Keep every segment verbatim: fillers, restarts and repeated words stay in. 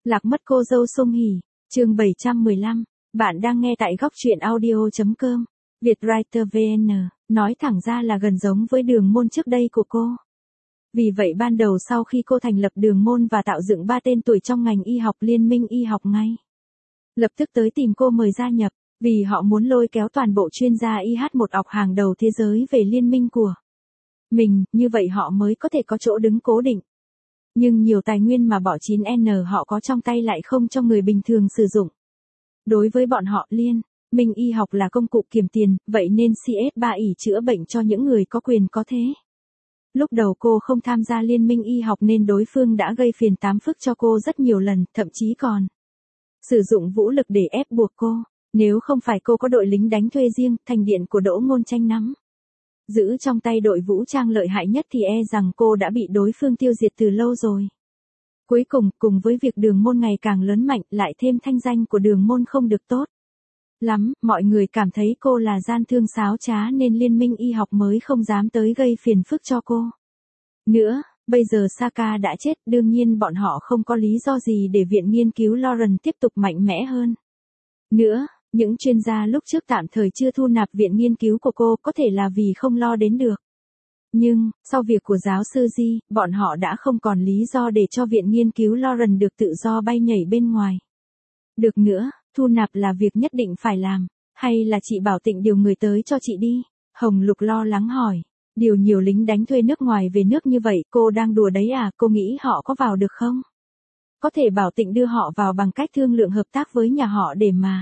Lạc mất cô dâu Song Hỷ, chương bảy trăm mười lăm. Bạn đang nghe tại góc truyện audio chấm com. Vietwriter vê en, nói thẳng ra là gần giống với đường môn trước đây của cô. Vì vậy ban đầu sau khi cô thành lập đường môn và tạo dựng ba tên tuổi trong ngành y học Liên minh y học ngay lập tức tới tìm cô mời gia nhập, vì họ muốn lôi kéo toàn bộ chuyên gia y hát một ọc hàng đầu thế giới về liên minh của mình, như vậy họ mới có thể có chỗ đứng cố định. Nhưng nhiều tài nguyên mà bỏ chín N họ có trong tay lại không cho người bình thường sử dụng. Đối với bọn họ, liên minh y học là công cụ kiếm tiền, vậy nên C S ba ỷ chữa bệnh cho những người có quyền có thế. Lúc đầu cô không tham gia liên minh y học nên đối phương đã gây phiền tám phức cho cô rất nhiều lần, thậm chí còn sử dụng vũ lực để ép buộc cô. Nếu không phải cô có đội lính đánh thuê riêng, thành điện của Đỗ Ngôn Tranh nắm giữ trong tay đội vũ trang lợi hại nhất thì e rằng cô đã bị đối phương tiêu diệt từ lâu rồi. Cuối cùng, cùng với việc đường môn ngày càng lớn mạnh, lại thêm thanh danh của đường môn không được tốt lắm, mọi người cảm thấy cô là gian thương xáo trá nên liên minh y học mới không dám tới gây phiền phức cho cô nữa. Bây giờ Saka đã chết, đương nhiên bọn họ không có lý do gì để viện nghiên cứu Lauren tiếp tục mạnh mẽ hơn nữa. Những chuyên gia lúc trước tạm thời chưa thu nạp viện nghiên cứu của cô có thể là vì không lo đến được. Nhưng, sau việc của giáo sư Di, bọn họ đã không còn lý do để cho viện nghiên cứu Lauren được tự do bay nhảy bên ngoài. Được nữa, thu nạp là việc nhất định phải làm, hay là chị Bảo Tịnh điều người tới cho chị đi? Hồng Lục lo lắng hỏi. Điều nhiều lính đánh thuê nước ngoài về nước như vậy, cô đang đùa đấy à? Cô nghĩ họ có vào được không? Có thể Bảo Tịnh đưa họ vào bằng cách thương lượng hợp tác với nhà họ để mà.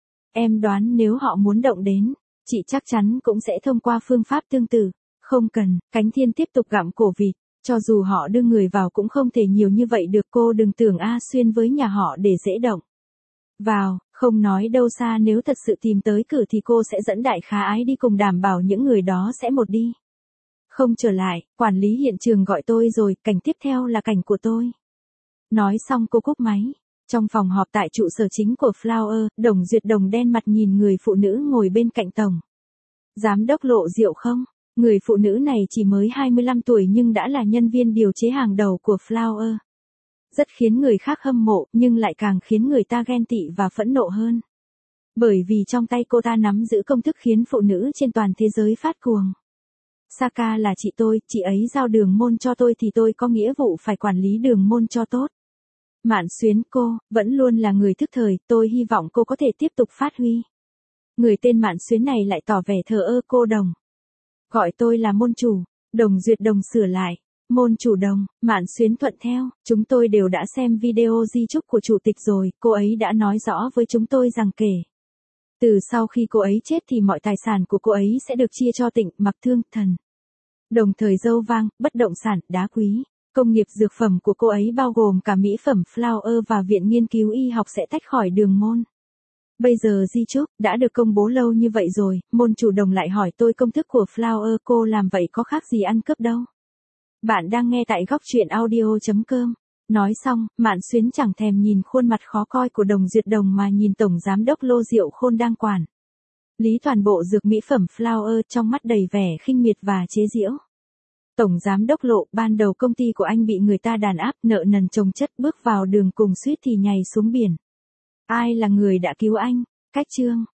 Em đoán nếu họ muốn động đến, chị chắc chắn cũng sẽ thông qua phương pháp tương tự. Không cần, Cánh Thiên tiếp tục gặm cổ vịt, cho dù họ đưa người vào cũng không thể nhiều như vậy được. Cô đừng tưởng A Xuyên với nhà họ để dễ động vào, không nói đâu xa, nếu thật sự tìm tới cửa thì cô sẽ dẫn Đại Khá Ái đi cùng, đảm bảo những người đó sẽ một đi không trở lại. Quản lý hiện trường gọi tôi rồi, cảnh tiếp theo là cảnh của tôi. Nói xong cô cúp máy. Trong phòng họp tại trụ sở chính của Flower, Đồng Duyệt Đồng đen mặt nhìn người phụ nữ ngồi bên cạnh tổng giám đốc Lộ Diệu không. Người phụ nữ này chỉ mới hai mươi lăm tuổi nhưng đã là nhân viên điều chế hàng đầu của Flower. Rất khiến người khác hâm mộ, nhưng lại càng khiến người ta ghen tị và phẫn nộ hơn. Bởi vì trong tay cô ta nắm giữ công thức khiến phụ nữ trên toàn thế giới phát cuồng. Saka là chị tôi, chị ấy giao đường môn cho tôi thì tôi có nghĩa vụ phải quản lý đường môn cho tốt. Mạn Xuyến, cô vẫn luôn là người thức thời, tôi hy vọng cô có thể tiếp tục phát huy. Người tên Mạn Xuyến này lại tỏ vẻ thờ ơ. Cô Đồng gọi tôi là môn chủ. Đồng Duyệt Đồng sửa lại. Môn chủ Đồng. Mạn Xuyến thuận theo. Chúng tôi đều đã xem video di chúc của chủ tịch rồi, cô ấy đã nói rõ với chúng tôi rằng kể từ sau khi cô ấy chết thì mọi tài sản của cô ấy sẽ được chia cho Tịnh Mặc Thương Thần. Đồng thời dâu vang, bất động sản, đá quý, công nghiệp dược phẩm của cô ấy bao gồm cả mỹ phẩm Flower và viện nghiên cứu y học sẽ tách khỏi đường môn. Bây giờ di chúc đã được công bố lâu như vậy rồi, môn chủ Đồng lại hỏi tôi công thức của Flower, cô làm vậy có khác gì ăn cướp đâu. Bạn đang nghe tại góc truyện audio chấm com. Nói xong, Mạn Xuyến chẳng thèm nhìn khuôn mặt khó coi của Đồng Duyệt Đồng mà nhìn tổng giám đốc Lô Diệu Khôn đang quản lý toàn bộ dược mỹ phẩm Flower, trong mắt đầy vẻ khinh miệt và chế giễu. Tổng giám đốc Lộ, ban đầu công ty của anh bị người ta đàn áp, nợ nần chồng chất, bước vào đường cùng suýt thì nhảy xuống biển. Ai là người đã cứu anh? Cách chương